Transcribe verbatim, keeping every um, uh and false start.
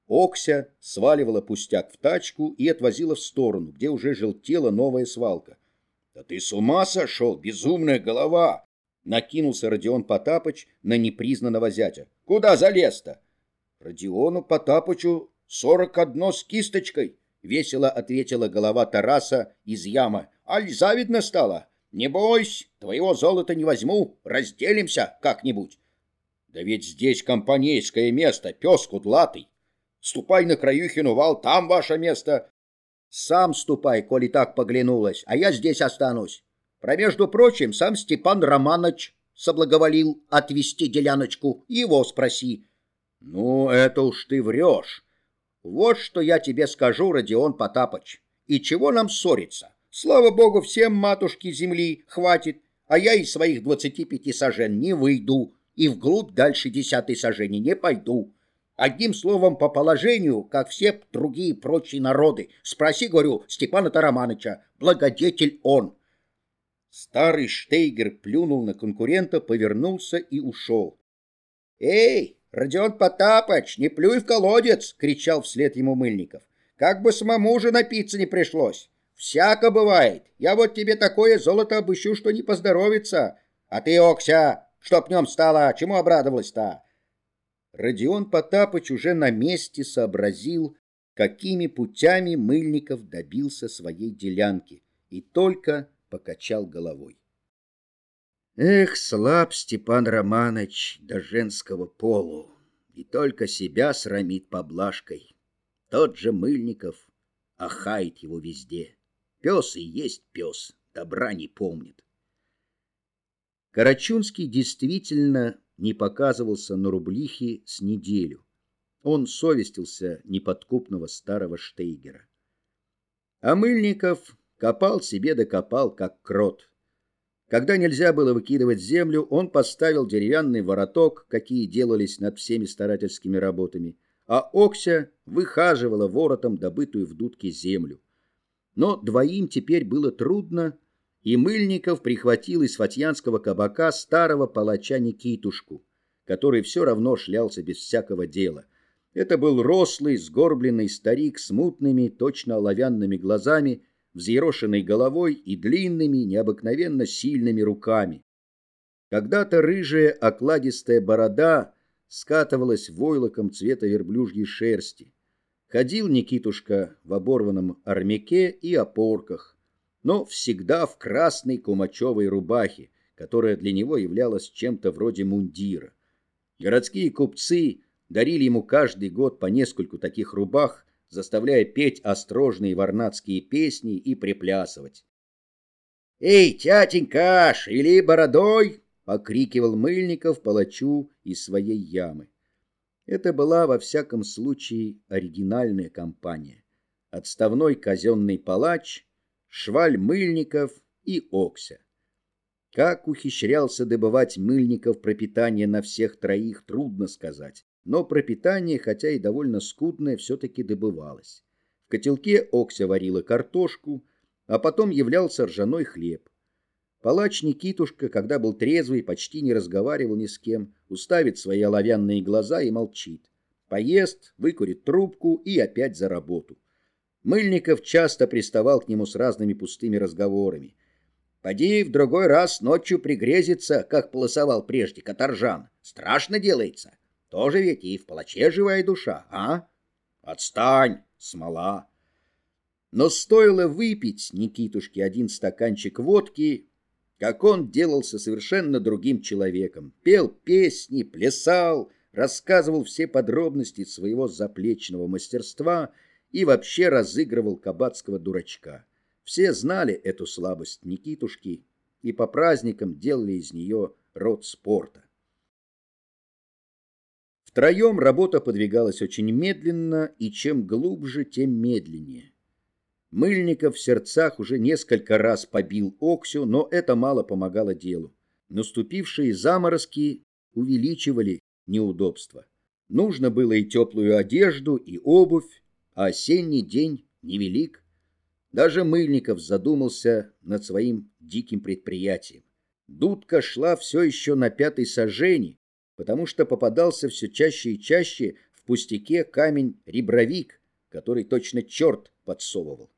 Окся сваливала пустяк в тачку и отвозила в сторону, где уже желтела новая свалка. «Да ты с ума сошел, безумная голова!» Накинулся Родион Потапыч на непризнанного зятя. «Куда залез-то?» «Родиону Потапычу сорок одно с кисточкой», — весело ответила голова Тараса из ямы. «Аль завидно стало? Не бойся, твоего золота не возьму, разделимся как-нибудь». «Да ведь здесь компанейское место, пес кудлатый. Ступай на Краюхину вал, там ваше место». «Сам ступай, коли так поглянулась, а я здесь останусь. Про, между прочим, сам Степан Романович соблаговолил отвезти деляночку, его спроси». «Ну, это уж ты врешь. Вот что я тебе скажу, Родион Потапыч. И чего нам ссориться? Слава богу, всем матушки земли хватит, а я из своих двадцати пяти сажен не выйду и вглубь дальше десятой сажени не пойду. Одним словом, по положению, как все другие прочие народы. Спроси, говорю, Степана-то Романыча, благодетель он». Старый Штейгер плюнул на конкурента, повернулся и ушел. «Эй, Родион Потапыч, не плюй в колодец!» — кричал вслед ему Мыльников. «Как бы самому же напиться не пришлось. Всяко бывает. Я вот тебе такое золото обыщу, что не поздоровится. А ты, Окся, чтоб нем стало, чему обрадовалась-то?» Родион Потапыч уже на месте сообразил, какими путями Мыльников добился своей делянки, и только покачал головой. «Эх, слаб Степан Романович до женского полу, и только себя срамит поблажкой. Тот же Мыльников ахает его везде. Пес и есть пес, добра не помнит». Карачунский действительно не показывался на Рублихе с неделю. Он совестился неподкупного старого Штейгера. А Мыльников копал себе докопал, как крот. Когда нельзя было выкидывать землю, он поставил деревянный вороток, какие делались над всеми старательскими работами, а Окся выхаживала воротом добытую в дудке землю. Но двоим теперь было трудно, и Мыльников прихватил из фатьянского кабака старого палача Никитушку, который все равно шлялся без всякого дела. Это был рослый, сгорбленный старик с мутными, точно оловянными глазами, взъерошенной головой и длинными, необыкновенно сильными руками. Когда-то рыжая окладистая борода скатывалась войлоком цвета верблюжьей шерсти. Ходил Никитушка в оборванном армяке и опорках, но всегда в красной кумачевой рубахе, которая для него являлась чем-то вроде мундира. Городские купцы дарили ему каждый год по нескольку таких рубах, заставляя петь острожные варнацкие песни и приплясывать. «Эй, тятенька, шевели бородой!» — покрикивал Мыльников палачу из своей ямы. Это была, во всяком случае, оригинальная компания. Отставной казенный палач, шваль Мыльников и Окся. Как ухищрялся добывать Мыльников пропитание на всех троих, трудно сказать. Но пропитание, хотя и довольно скудное, все-таки добывалось. В котелке Окся варила картошку, а потом являлся ржаной хлеб. Палач Никитушка, когда был трезвый, почти не разговаривал ни с кем, уставит свои оловянные глаза и молчит. Поест, выкурит трубку и опять за работу. Мыльников часто приставал к нему с разными пустыми разговорами. «Поди в другой раз ночью пригрезится, как полосовал прежде каторжан. Страшно делается. Тоже ведь и в палаче живая душа, а? Отстань, смола!» Но стоило выпить Никитушке один стаканчик водки, как он делался совершенно другим человеком. Пел песни, плясал, рассказывал все подробности своего заплечного мастерства и вообще разыгрывал кабацкого дурачка. Все знали эту слабость Никитушки и по праздникам делали из нее род спорта. Втроем работа подвигалась очень медленно, и чем глубже, тем медленнее. Мыльников в сердцах уже несколько раз побил Оксю, но это мало помогало делу. Наступившие заморозки увеличивали неудобства. Нужно было и теплую одежду, и обувь, а осенний день невелик. Даже Мыльников задумался над своим диким предприятием. Дудка шла все еще на пятой сажени, потому что попадался все чаще и чаще в в пустяке камень-ребровик, который точно черт подсовывал.